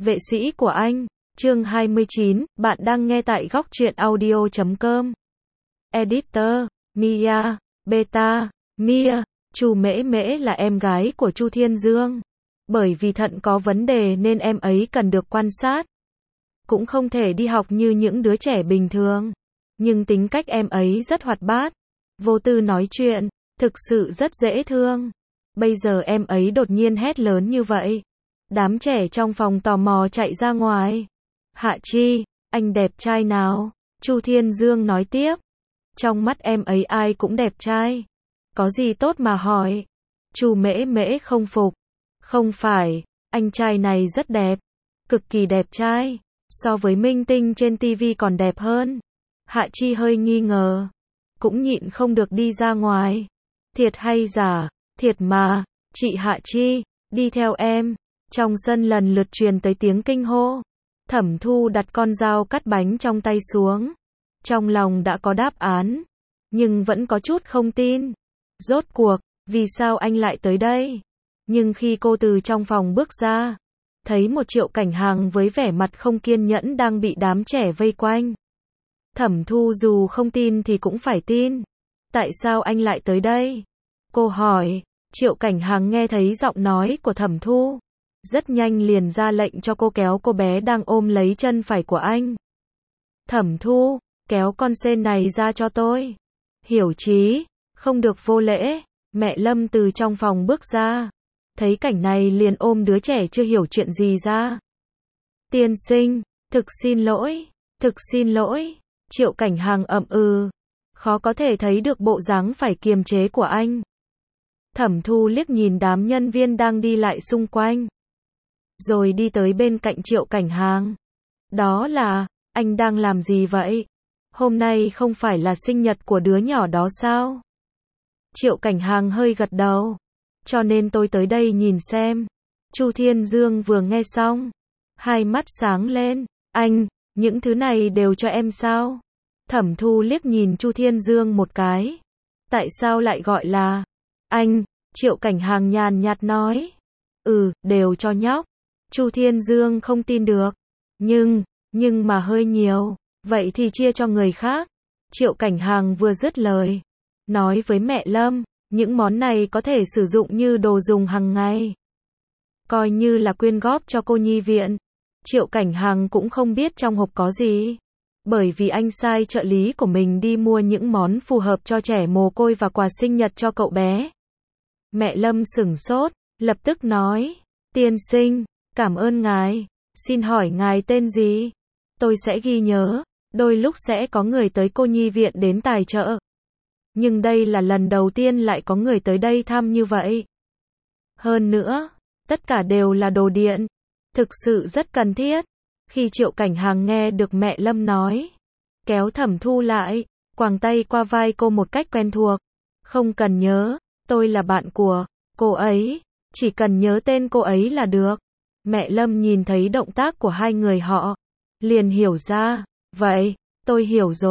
Vệ sĩ của anh, chương 29, bạn đang nghe tại góc truyện audio.com. Editor, Mia, Beta, Mia, Chu Mễ Mễ là em gái của Chu Thiên Dương. Bởi vì thận có vấn đề nên em ấy cần được quan sát. Cũng không thể đi học như những đứa trẻ bình thường. Nhưng tính cách em ấy rất hoạt bát, vô tư nói chuyện, thực sự rất dễ thương. Bây giờ em ấy đột nhiên hét lớn như vậy. Đám trẻ trong phòng tò mò chạy ra ngoài. Hạ Chi, anh đẹp trai nào? Chu Thiên Dương nói tiếp. Trong mắt em ấy ai cũng đẹp trai. Có gì tốt mà hỏi? Chu Mễ Mễ không phục. Không phải, anh trai này rất đẹp. Cực kỳ đẹp trai. So với minh tinh trên TV còn đẹp hơn. Hạ Chi hơi nghi ngờ. Cũng nhịn không được đi ra ngoài. Thiệt hay giả? Thiệt mà, chị Hạ Chi, đi theo em. Trong sân lần lượt truyền tới tiếng kinh hô. Thẩm Thu đặt con dao cắt bánh trong tay xuống. Trong lòng đã có đáp án, nhưng vẫn có chút không tin. Rốt cuộc, vì sao anh lại tới đây? Nhưng khi cô từ trong phòng bước ra, thấy một Triệu Cảnh Hàng với vẻ mặt không kiên nhẫn đang bị đám trẻ vây quanh. Thẩm Thu dù không tin thì cũng phải tin. Tại sao anh lại tới đây? Cô hỏi. Triệu Cảnh Hàng nghe thấy giọng nói của Thẩm Thu, rất nhanh liền ra lệnh cho cô kéo cô bé đang ôm lấy chân phải của anh. Thẩm Thu, kéo con sên này ra cho tôi. Hiểu chí, không được vô lễ. Mẹ Lâm từ trong phòng bước ra, thấy cảnh này liền ôm đứa trẻ chưa hiểu chuyện gì ra. Tiên sinh, thực xin lỗi. Triệu Cảnh Hàng ậm ừ, khó có thể thấy được bộ dáng phải kiềm chế của anh. Thẩm Thu liếc nhìn đám nhân viên đang đi lại xung quanh, rồi đi tới bên cạnh Triệu Cảnh Hàng. Đó là, anh đang làm gì vậy? Hôm nay không phải là sinh nhật của đứa nhỏ đó sao? Triệu Cảnh Hàng hơi gật đầu. Cho nên tôi tới đây nhìn xem. Chu Thiên Dương vừa nghe xong, hai mắt sáng lên. Anh, những thứ này đều cho em sao? Thẩm Thu liếc nhìn Chu Thiên Dương một cái. Tại sao lại gọi là anh? Triệu Cảnh Hàng nhàn nhạt nói. Đều cho nhóc. Chu Thiên Dương không tin được. Nhưng mà hơi nhiều. Vậy thì chia cho người khác. Triệu Cảnh Hàng vừa dứt lời, nói với mẹ Lâm, những món này có thể sử dụng như đồ dùng hàng ngày. Coi như là quyên góp cho cô nhi viện. Triệu Cảnh Hàng cũng không biết trong hộp có gì. Bởi vì anh sai trợ lý của mình đi mua những món phù hợp cho trẻ mồ côi và quà sinh nhật cho cậu bé. Mẹ Lâm sửng sốt, lập tức nói, tiên sinh, cảm ơn ngài. Xin hỏi ngài tên gì? Tôi sẽ ghi nhớ, đôi lúc sẽ có người tới cô nhi viện đến tài trợ. Nhưng đây là lần đầu tiên lại có người tới đây thăm như vậy. Hơn nữa, tất cả đều là đồ điện. Thực sự rất cần thiết. Khi Triệu Cảnh Hàng nghe được mẹ Lâm nói, kéo Thẩm Thu lại, quàng tay qua vai cô một cách quen thuộc. Không cần nhớ, tôi là bạn của cô ấy, chỉ cần nhớ tên cô ấy là được. Mẹ Lâm nhìn thấy động tác của hai người họ, liền hiểu ra. Vậy, tôi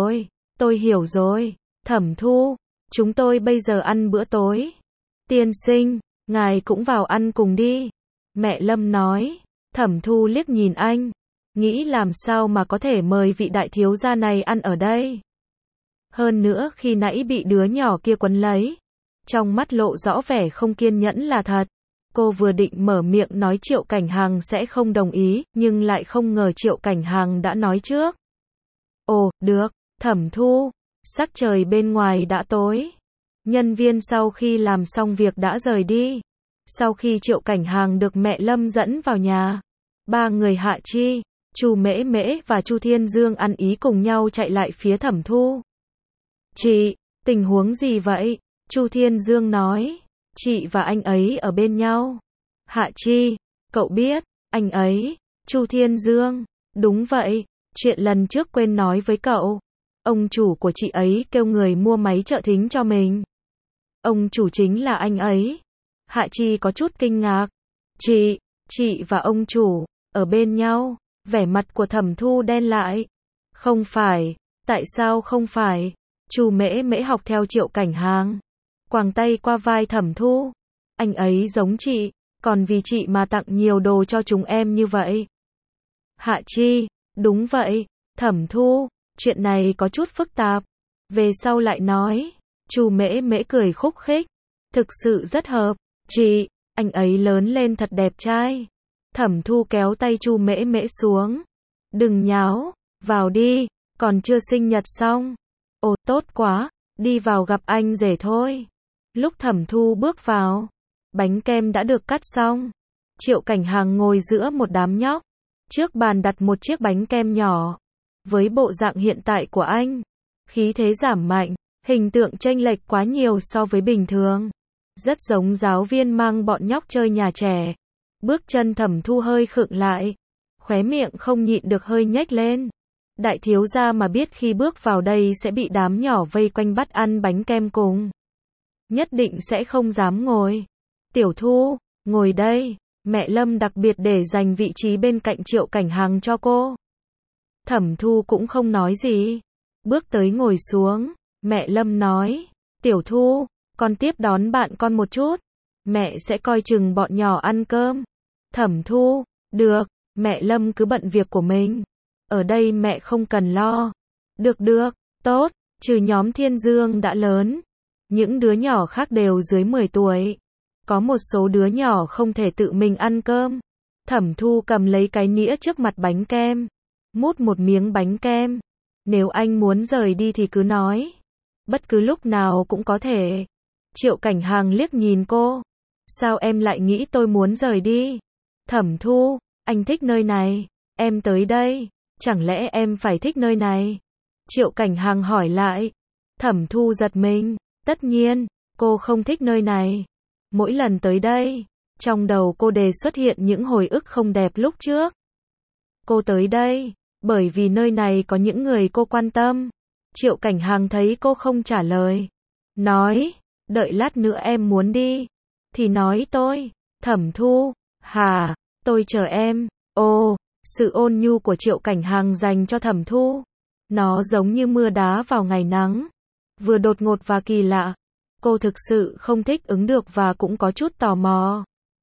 hiểu rồi. Thẩm Thu, chúng tôi bây giờ ăn bữa tối. Tiên sinh, ngài cũng vào ăn cùng đi. Mẹ Lâm nói. Thẩm Thu liếc nhìn anh, nghĩ làm sao mà có thể mời vị đại thiếu gia này ăn ở đây. Hơn nữa khi nãy bị đứa nhỏ kia quấn lấy, trong mắt lộ rõ vẻ không kiên nhẫn là thật. Cô vừa định mở miệng nói Triệu Cảnh Hàng sẽ không đồng ý, nhưng lại không ngờ Triệu Cảnh Hàng đã nói trước. Ồ, được, Thẩm Thu. Sắc trời bên ngoài đã tối. Nhân viên sau khi làm xong việc đã rời đi. Sau khi Triệu Cảnh Hàng được mẹ Lâm dẫn vào nhà, ba người Hạ Chi, Chu Mễ Mễ và Chu Thiên Dương ăn ý cùng nhau chạy lại phía Thẩm Thu. Chị, tình huống gì vậy? Chu Thiên Dương nói. Chị và anh ấy ở bên nhau. Hạ Chi, cậu biết anh ấy? Chu Thiên Dương, đúng vậy, chuyện lần trước quên nói với cậu. Ông chủ của chị ấy kêu người mua máy trợ thính cho mình. Ông chủ chính là anh ấy. Hạ Chi có chút kinh ngạc. Chị và ông chủ ở bên nhau? Vẻ mặt của Thẩm Thu đen lại. Không phải, tại sao không phải? Chu Mễ Mễ học theo Triệu Cảnh Hàng, quàng tay qua vai Thẩm Thu. Anh ấy giống chị, còn vì chị mà tặng nhiều đồ cho chúng em như vậy. Hạ Chi, đúng vậy, Thẩm Thu, chuyện này có chút phức tạp. Về sau lại nói, Chu Mễ Mễ cười khúc khích, thực sự rất hợp, chị, anh ấy lớn lên thật đẹp trai. Thẩm Thu kéo tay Chu Mễ Mễ xuống, đừng nháo, vào đi, còn chưa sinh nhật xong. Ồ tốt quá, đi vào gặp anh rể thôi. Lúc Thẩm Thu bước vào, bánh kem đã được cắt xong. Triệu Cảnh Hàng ngồi giữa một đám nhóc, trước bàn đặt một chiếc bánh kem nhỏ. Với bộ dạng hiện tại của anh, khí thế giảm mạnh, hình tượng chênh lệch quá nhiều so với bình thường. Rất giống giáo viên mang bọn nhóc chơi nhà trẻ. Bước chân Thẩm Thu hơi khựng lại, khóe miệng không nhịn được hơi nhếch lên. Đại thiếu gia mà biết khi bước vào đây sẽ bị đám nhỏ vây quanh bắt ăn bánh kem cùng, nhất định sẽ không dám ngồi. Tiểu Thu, ngồi đây, mẹ Lâm đặc biệt để dành vị trí bên cạnh Triệu Cảnh Hàng cho cô. Thẩm Thu cũng không nói gì, bước tới ngồi xuống. Mẹ Lâm nói, Tiểu Thu, con tiếp đón bạn con một chút, mẹ sẽ coi chừng bọn nhỏ ăn cơm. Thẩm Thu, được, mẹ Lâm cứ bận việc của mình, ở đây mẹ không cần lo. Được được, tốt, trừ nhóm Thiên Dương đã lớn, những đứa nhỏ khác đều dưới 10 tuổi. Có một số đứa nhỏ không thể tự mình ăn cơm. Thẩm Thu cầm lấy cái nĩa trước mặt bánh kem, mút một miếng bánh kem. Nếu anh muốn rời đi thì cứ nói, bất cứ lúc nào cũng có thể. Triệu Cảnh Hàng liếc nhìn cô, sao em lại nghĩ tôi muốn rời đi? Thẩm Thu, anh thích nơi này, em tới đây, chẳng lẽ em phải thích nơi này? Triệu Cảnh Hàng hỏi lại. Thẩm Thu giật mình, tất nhiên, cô không thích nơi này. Mỗi lần tới đây, trong đầu cô đều xuất hiện những hồi ức không đẹp lúc trước. Cô tới đây, bởi vì nơi này có những người cô quan tâm. Triệu Cảnh Hàng thấy cô không trả lời, nói, đợi lát nữa em muốn đi, thì nói tôi. Thẩm Thu, hả, tôi chờ em. Ồ, sự ôn nhu của Triệu Cảnh Hàng dành cho Thẩm Thu, nó giống như mưa đá vào ngày nắng, vừa đột ngột và kỳ lạ. Cô thực sự không thích ứng được và cũng có chút tò mò.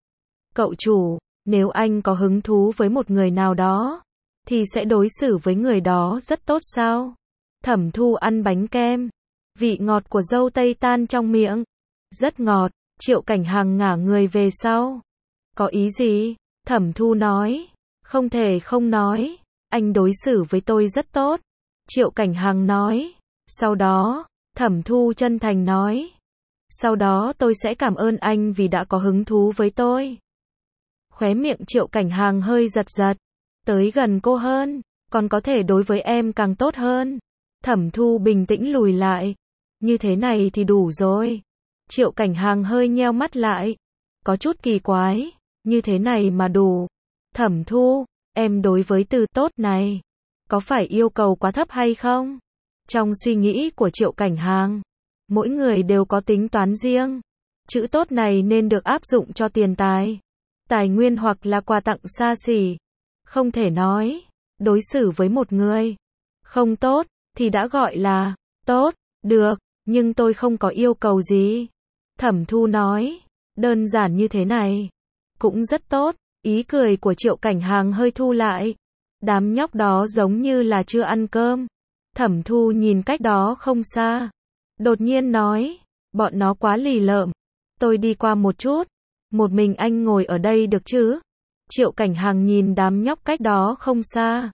Cậu chủ, nếu anh có hứng thú với một người nào đó, thì sẽ đối xử với người đó rất tốt sao? Thẩm Thu ăn bánh kem, vị ngọt của dâu tây tan trong miệng, rất ngọt. Triệu Cảnh Hàng ngả người về sau. Có ý gì? Thẩm Thu nói, không thể không nói, anh đối xử với tôi rất tốt. Triệu Cảnh Hàng nói, sau đó, Thẩm Thu chân thành nói, sau đó tôi sẽ cảm ơn anh vì đã có hứng thú với tôi. Khóe miệng Triệu Cảnh Hàng hơi giật giật, tới gần cô hơn, còn có thể đối với em càng tốt hơn. Thẩm Thu bình tĩnh lùi lại, như thế này thì đủ rồi. Triệu Cảnh Hàng hơi nheo mắt lại, có chút kỳ quái, như thế này mà đủ. Thẩm Thu, em đối với từ tốt này, có phải yêu cầu quá thấp hay không? Trong suy nghĩ của Triệu Cảnh Hàng, mỗi người đều có tính toán riêng. Chữ tốt này nên được áp dụng cho tiền tài, tài nguyên hoặc là quà tặng xa xỉ. Không thể nói, đối xử với một người không tốt, thì đã gọi là tốt, được, nhưng tôi không có yêu cầu gì. Thẩm Thu nói, đơn giản như thế này, cũng rất tốt. Ý cười của Triệu Cảnh Hàng hơi thu lại. Đám nhóc đó giống như là chưa ăn cơm. Thẩm Thu nhìn cách đó không xa, đột nhiên nói, bọn nó quá lì lợm, tôi đi qua một chút, một mình anh ngồi ở đây được chứ? Triệu Cảnh Hàng nhìn đám nhóc cách đó không xa.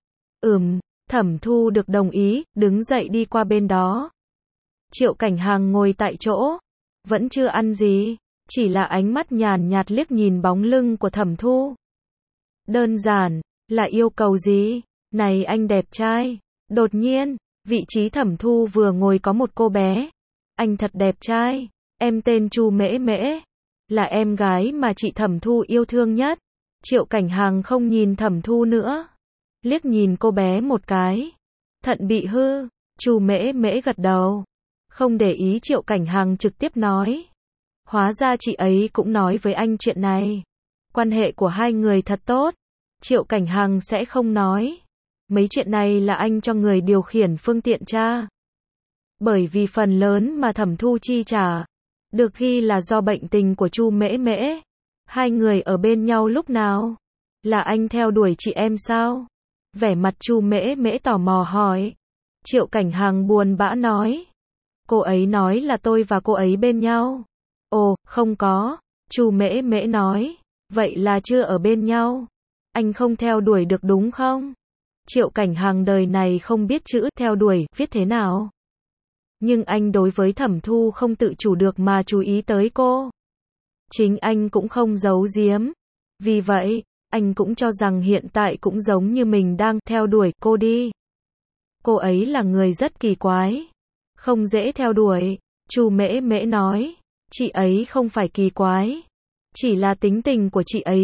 Thẩm Thu được đồng ý, đứng dậy đi qua bên đó. Triệu Cảnh Hàng ngồi tại chỗ, vẫn chưa ăn gì, chỉ là ánh mắt nhàn nhạt liếc nhìn bóng lưng của Thẩm Thu. Đơn giản, là yêu cầu gì? Này anh đẹp trai. Đột nhiên, vị trí Thẩm Thu vừa ngồi có một cô bé. Anh thật đẹp trai, em tên Chu Mễ Mễ, là em gái mà chị Thẩm Thu yêu thương nhất. Triệu Cảnh Hàng không nhìn Thẩm Thu nữa, liếc nhìn cô bé một cái. Thận bị hư. Chu Mễ Mễ gật đầu, không để ý. Triệu Cảnh Hàng trực tiếp nói, hóa ra chị ấy cũng nói với anh chuyện này. Quan hệ của hai người thật tốt. Triệu Cảnh Hàng sẽ không nói, mấy chuyện này là anh cho người điều khiển phương tiện tra. Bởi vì phần lớn mà Thẩm Thu chi trả, được ghi là do bệnh tình của Chu Mễ Mễ. Hai người ở bên nhau lúc nào? Là anh theo đuổi chị em sao? Vẻ mặt Chu Mễ Mễ tò mò hỏi. Triệu Cảnh Hàng buồn bã nói. Cô ấy nói là tôi và cô ấy bên nhau. Ồ, không có. Chu Mễ Mễ nói. Vậy là chưa ở bên nhau. Anh không theo đuổi được đúng không? Triệu Cảnh Hàng đời này không biết chữ theo đuổi, viết thế nào. Nhưng anh đối với Thẩm Thu không tự chủ được mà chú ý tới cô. Chính anh cũng không giấu giếm. Vì vậy, anh cũng cho rằng hiện tại cũng giống như mình đang theo đuổi cô đi. Cô ấy là người rất kỳ quái. Không dễ theo đuổi. Chu Mễ Mễ nói. Chị ấy không phải kỳ quái. Chỉ là tính tình của chị ấy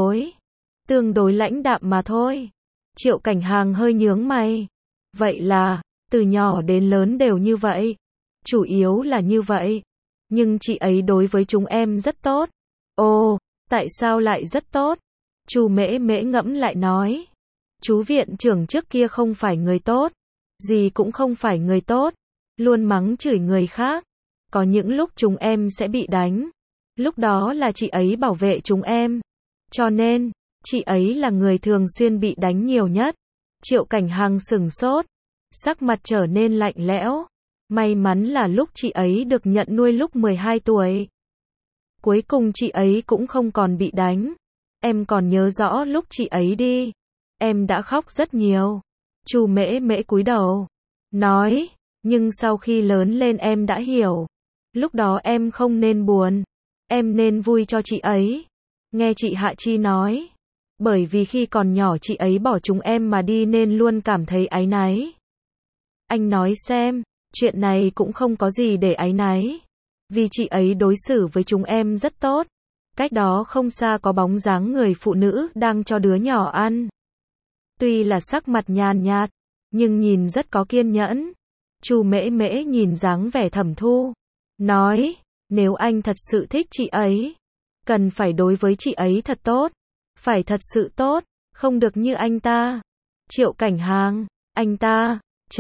tương đối lãnh đạm mà thôi. Triệu Cảnh Hàng hơi nhướng mày. Vậy là, từ nhỏ đến lớn đều như vậy. Chủ yếu là như vậy. Nhưng chị ấy đối với chúng em rất tốt. Ồ, tại sao lại rất tốt? Chu Mễ Mễ ngẫm lại nói. Chú viện trưởng trước kia không phải người tốt. Gì cũng không phải người tốt. Luôn mắng chửi người khác. Có những lúc chúng em sẽ bị đánh. Lúc đó là chị ấy bảo vệ chúng em. Cho nên, chị ấy là người thường xuyên bị đánh nhiều nhất. Triệu Cảnh Hàng sửng sốt. Sắc mặt trở nên lạnh lẽo. May mắn là lúc chị ấy được nhận nuôi lúc 12 tuổi. Cuối cùng chị ấy cũng không còn bị đánh. Em còn nhớ rõ lúc chị ấy đi. Em đã khóc rất nhiều. Chu Mễ Mễ cúi đầu. Nói, nhưng sau khi lớn lên em đã hiểu. Lúc đó em không nên buồn. Em nên vui cho chị ấy. Nghe chị Hạ Chi nói. Bởi vì khi còn nhỏ chị ấy bỏ chúng em mà đi nên luôn cảm thấy áy náy. Anh nói xem, chuyện này cũng không có gì để áy náy. Vì chị ấy đối xử với chúng em rất tốt. Cách đó không xa có bóng dáng người phụ nữ đang cho đứa nhỏ ăn. Tuy là sắc mặt nhàn nhạt, nhưng nhìn rất có kiên nhẫn. Chu Mễ Mễ nhìn dáng vẻ Thẩm Thu. Nói, nếu anh thật sự thích chị ấy, cần phải đối với chị ấy thật tốt. Phải thật sự tốt, không được như anh ta. Triệu Cảnh Hàng, anh ta,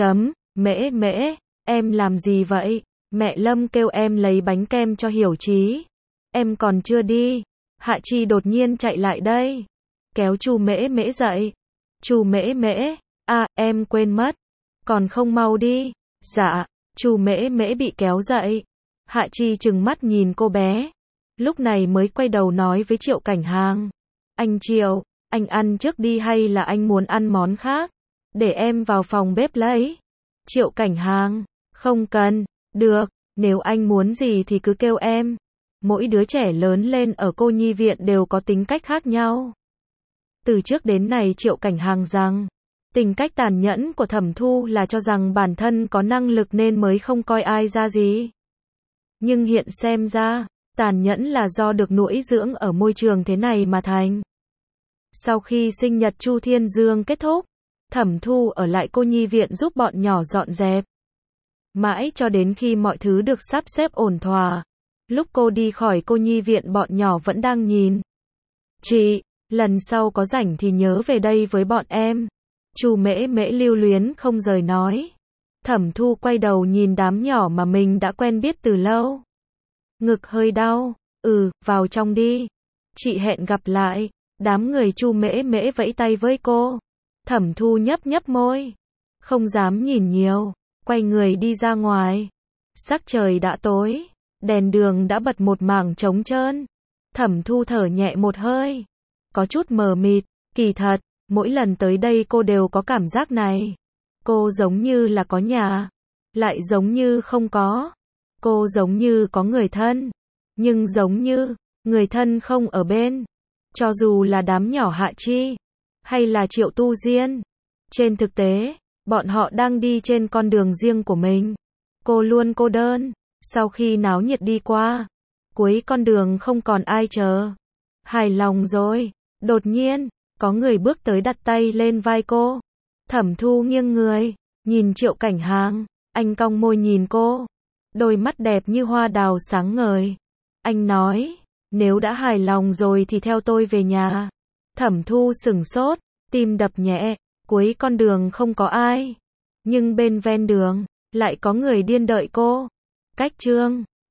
Mễ Mễ, em làm gì vậy? Mẹ Lâm kêu em lấy bánh kem cho Hiểu Chí. Em còn chưa đi. Hạ Chi đột nhiên chạy lại đây. Kéo Chu Mễ Mễ dậy. Chu Mễ Mễ, em quên mất. Còn không mau đi. Dạ, Chu Mễ Mễ bị kéo dậy. Hạ Chi trừng mắt nhìn cô bé. Lúc này mới quay đầu nói với Triệu Cảnh Hàng. Anh Triệu, anh ăn trước đi hay là anh muốn ăn món khác? Để em vào phòng bếp lấy. Triệu Cảnh Hàng, không cần, được, nếu anh muốn gì thì cứ kêu em. Mỗi đứa trẻ lớn lên ở cô nhi viện đều có tính cách khác nhau. Từ trước đến nay Triệu Cảnh Hàng rằng, tính cách tàn nhẫn của Thẩm Thu là cho rằng bản thân có năng lực nên mới không coi ai ra gì. Nhưng hiện xem ra, tàn nhẫn là do được nuôi dưỡng ở môi trường thế này mà thành. Sau khi sinh nhật Chu Thiên Dương kết thúc, Thẩm Thu ở lại cô nhi viện giúp bọn nhỏ dọn dẹp. Mãi cho đến khi mọi thứ được sắp xếp ổn thỏa. Lúc cô đi khỏi cô nhi viện bọn nhỏ vẫn đang nhìn. Chị, lần sau có rảnh thì nhớ về đây với bọn em. Chu Mễ Mễ lưu luyến không rời nói. Thẩm Thu quay đầu nhìn đám nhỏ mà mình đã quen biết từ lâu. Ngực hơi đau. Vào trong đi. Chị hẹn gặp lại. Đám người Chu Mễ Mễ vẫy tay với cô. Thẩm Thu nhấp nhấp môi. Không dám nhìn nhiều. Quay người đi ra ngoài. Sắc trời đã tối. Đèn đường đã bật một mảng trống trơn. Thẩm Thu thở nhẹ một hơi. Có chút mờ mịt. Kỳ thật, mỗi lần tới đây cô đều có cảm giác này. Cô giống như là có nhà. Lại giống như không có. Cô giống như có người thân. Nhưng giống như, người thân không ở bên. Cho dù là đám nhỏ Hạ Chi. Hay là Triệu Tu Diên. Trên thực tế, bọn họ đang đi trên con đường riêng của mình. Cô luôn cô đơn. Sau khi náo nhiệt đi qua, cuối con đường không còn ai chờ. Hài lòng rồi. Đột nhiên, có người bước tới đặt tay lên vai cô. Thẩm Thu nghiêng người, nhìn Triệu Cảnh Hàng. Anh cong môi nhìn cô. Đôi mắt đẹp như hoa đào sáng ngời. Anh nói, nếu đã hài lòng rồi thì theo tôi về nhà. Thẩm Thu sửng sốt, tim đập nhẹ. Cuối con đường không có ai. Nhưng bên ven đường, lại có người điên đợi cô. Cách chương